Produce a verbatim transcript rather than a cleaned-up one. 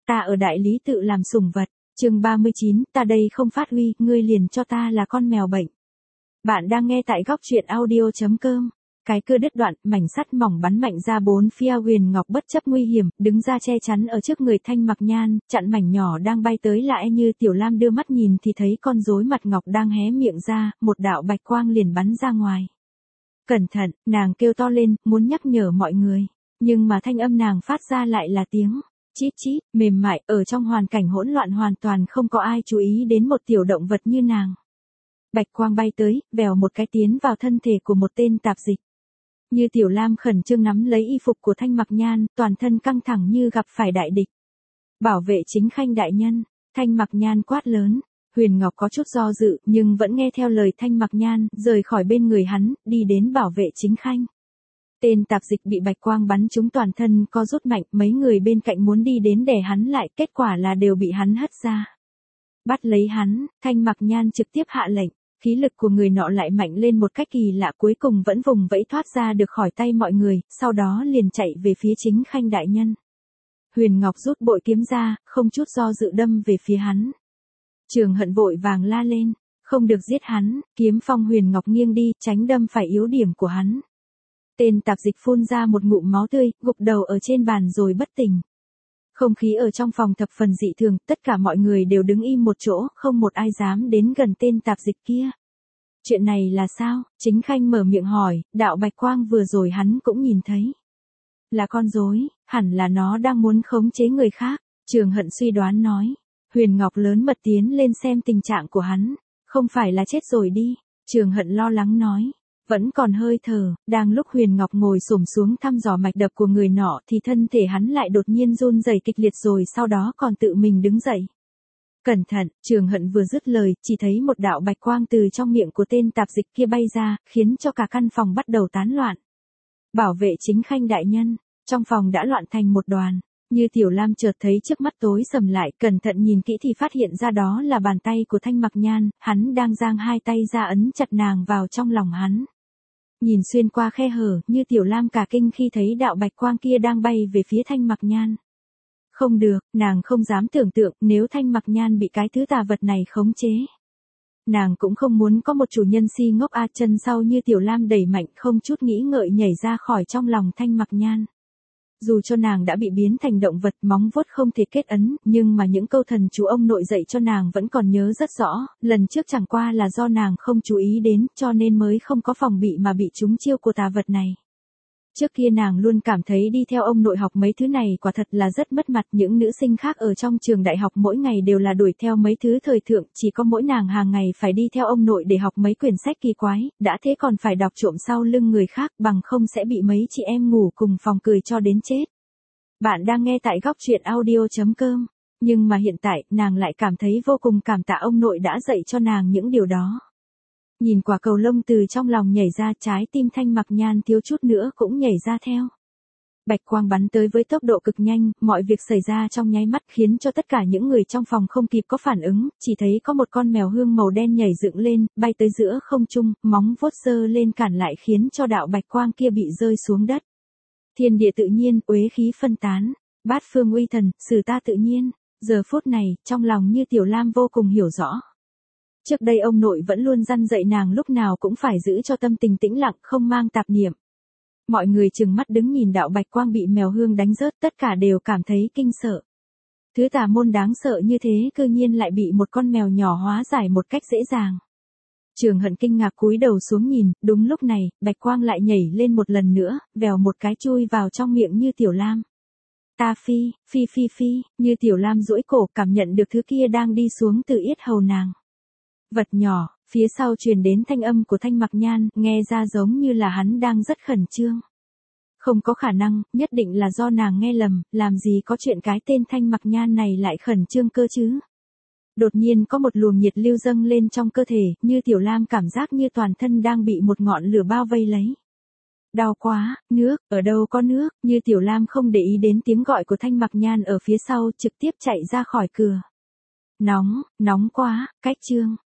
ta ở đại lý tự làm sủng vật. Chương ba mươi chín, ta đây không phát huy, ngươi liền cho ta là con mèo bệnh. Bạn đang nghe tại góc truyện audio chấm com. Cái cưa đứt đoạn, mảnh sắt mỏng bắn mạnh ra bốn phía. Huyền Ngọc bất chấp nguy hiểm, đứng ra che chắn ở trước người Thanh Mặc Nhan, chặn mảnh nhỏ đang bay tới lại. Như Tiểu Lam đưa mắt nhìn thì thấy con rối mặt ngọc đang hé miệng ra, một đạo bạch quang liền bắn ra ngoài. Cẩn thận, nàng kêu to lên, muốn nhắc nhở mọi người. Nhưng mà thanh âm nàng phát ra lại là tiếng chít chít, mềm mại, ở trong hoàn cảnh hỗn loạn hoàn toàn không có ai chú ý đến một tiểu động vật như nàng. Bạch quang bay tới, vèo một cái tiến vào thân thể của một tên tạp dịch. Như Tiểu Lam khẩn trương nắm lấy y phục của Thanh Mặc Nhan, toàn thân căng thẳng như gặp phải đại địch. Bảo vệ chính khanh đại nhân, Thanh Mặc Nhan quát lớn. Huyền Ngọc có chút do dự, nhưng vẫn nghe theo lời Thanh Mặc Nhan, rời khỏi bên người hắn, đi đến bảo vệ chính khanh. Tên tạp dịch bị bạch quang bắn trúng toàn thân co rút mạnh, mấy người bên cạnh muốn đi đến đè hắn lại, kết quả là đều bị hắn hất ra. Bắt lấy hắn, Thanh Mặc Nhan trực tiếp hạ lệnh, khí lực của người nọ lại mạnh lên một cách kỳ lạ, cuối cùng vẫn vùng vẫy thoát ra được khỏi tay mọi người, sau đó liền chạy về phía chính khanh đại nhân. Huyền Ngọc rút bội kiếm ra, không chút do dự đâm về phía hắn. Trường Hận vội vàng la lên, không được giết hắn, kiếm phong Huyền Ngọc nghiêng đi, tránh đâm phải yếu điểm của hắn. Tên tạp dịch phun ra một ngụm máu tươi, gục đầu ở trên bàn rồi bất tỉnh. Không khí ở trong phòng thập phần dị thường, tất cả mọi người đều đứng im một chỗ, không một ai dám đến gần tên tạp dịch kia. Chuyện này là sao? Chính khanh mở miệng hỏi, đạo bạch quang vừa rồi hắn cũng nhìn thấy. Là con rối, hẳn là nó đang muốn khống chế người khác, Trường Hận suy đoán nói. Huyền Ngọc lớn mật tiến lên xem tình trạng của hắn, không phải là chết rồi đi, Trường Hận lo lắng nói. Vẫn còn hơi thở, đang lúc Huyền Ngọc ngồi xổm xuống thăm dò mạch đập của người nọ thì thân thể hắn lại đột nhiên run rẩy kịch liệt rồi sau đó còn tự mình đứng dậy. Cẩn thận, Trường Hận vừa dứt lời, chỉ thấy một đạo bạch quang từ trong miệng của tên tạp dịch kia bay ra, khiến cho cả căn phòng bắt đầu tán loạn. Bảo vệ chính khanh đại nhân, trong phòng đã loạn thành một đoàn. Như Tiểu Lam chợt thấy trước mắt tối sầm lại, cẩn thận nhìn kỹ thì phát hiện ra đó là bàn tay của Thanh Mặc Nhan, hắn đang giang hai tay ra ấn chặt nàng vào trong lòng hắn. Nhìn xuyên qua khe hở, Như Tiểu Lam cả kinh khi thấy đạo bạch quang kia đang bay về phía Thanh Mặc Nhan. Không được, nàng không dám tưởng tượng nếu Thanh Mặc Nhan bị cái thứ tà vật này khống chế. Nàng cũng không muốn có một chủ nhân si ngốc a. Chân sau Như Tiểu Lam đẩy mạnh không chút nghĩ ngợi nhảy ra khỏi trong lòng Thanh Mặc Nhan. Dù cho nàng đã bị biến thành động vật, móng vuốt không thể kết ấn, nhưng mà những câu thần chú ông nội dạy cho nàng vẫn còn nhớ rất rõ, lần trước chẳng qua là do nàng không chú ý đến, cho nên mới không có phòng bị mà bị trúng chiêu của tà vật này. Trước kia nàng luôn cảm thấy đi theo ông nội học mấy thứ này quả thật là rất mất mặt, những nữ sinh khác ở trong trường đại học mỗi ngày đều là đuổi theo mấy thứ thời thượng, chỉ có mỗi nàng hàng ngày phải đi theo ông nội để học mấy quyển sách kỳ quái, đã thế còn phải đọc trộm sau lưng người khác, bằng không sẽ bị mấy chị em ngủ cùng phòng cười cho đến chết. Bạn đang nghe tại góc truyện audio chấm com, nhưng mà hiện tại nàng lại cảm thấy vô cùng cảm tạ ông nội đã dạy cho nàng những điều đó. Nhìn quả cầu lông từ trong lòng nhảy ra, trái tim Thanh Mặc Nhan thiếu chút nữa cũng nhảy ra theo. Bạch quang bắn tới với tốc độ cực nhanh, mọi việc xảy ra trong nháy mắt khiến cho tất cả những người trong phòng không kịp có phản ứng, chỉ thấy có một con mèo hương màu đen nhảy dựng lên, bay tới giữa không trung, móng vuốt giơ lên cản lại khiến cho đạo bạch quang kia bị rơi xuống đất. Thiên địa tự nhiên, uế khí phân tán, bát phương uy thần, xử ta tự nhiên. Giờ phút này, trong lòng Như Tiểu Lam vô cùng hiểu rõ. Trước đây ông nội vẫn luôn răn dạy nàng lúc nào cũng phải giữ cho tâm tình tĩnh lặng, không mang tạp niệm. Mọi người trừng mắt đứng nhìn đạo bạch quang bị mèo hương đánh rớt, tất cả đều cảm thấy kinh sợ. Thứ tà môn đáng sợ như thế cư nhiên lại bị một con mèo nhỏ hóa giải một cách dễ dàng. Trường Hận kinh ngạc cúi đầu xuống nhìn, đúng lúc này, bạch quang lại nhảy lên một lần nữa, vèo một cái chui vào trong miệng Như Tiểu Lam. Ta phi, phi phi phi, Như Tiểu Lam duỗi cổ cảm nhận được thứ kia đang đi xuống từ yết hầu nàng. Vật nhỏ, phía sau truyền đến thanh âm của Thanh Mặc Nhan, nghe ra giống như là hắn đang rất khẩn trương. Không có khả năng, nhất định là do nàng nghe lầm, làm gì có chuyện cái tên Thanh Mặc Nhan này lại khẩn trương cơ chứ. Đột nhiên có một luồng nhiệt lưu dâng lên trong cơ thể, Như Tiểu Lam cảm giác như toàn thân đang bị một ngọn lửa bao vây lấy. Đau quá, nước, ở đâu có nước, Như Tiểu Lam không để ý đến tiếng gọi của Thanh Mặc Nhan ở phía sau, trực tiếp chạy ra khỏi cửa. Nóng, nóng quá, cách trương.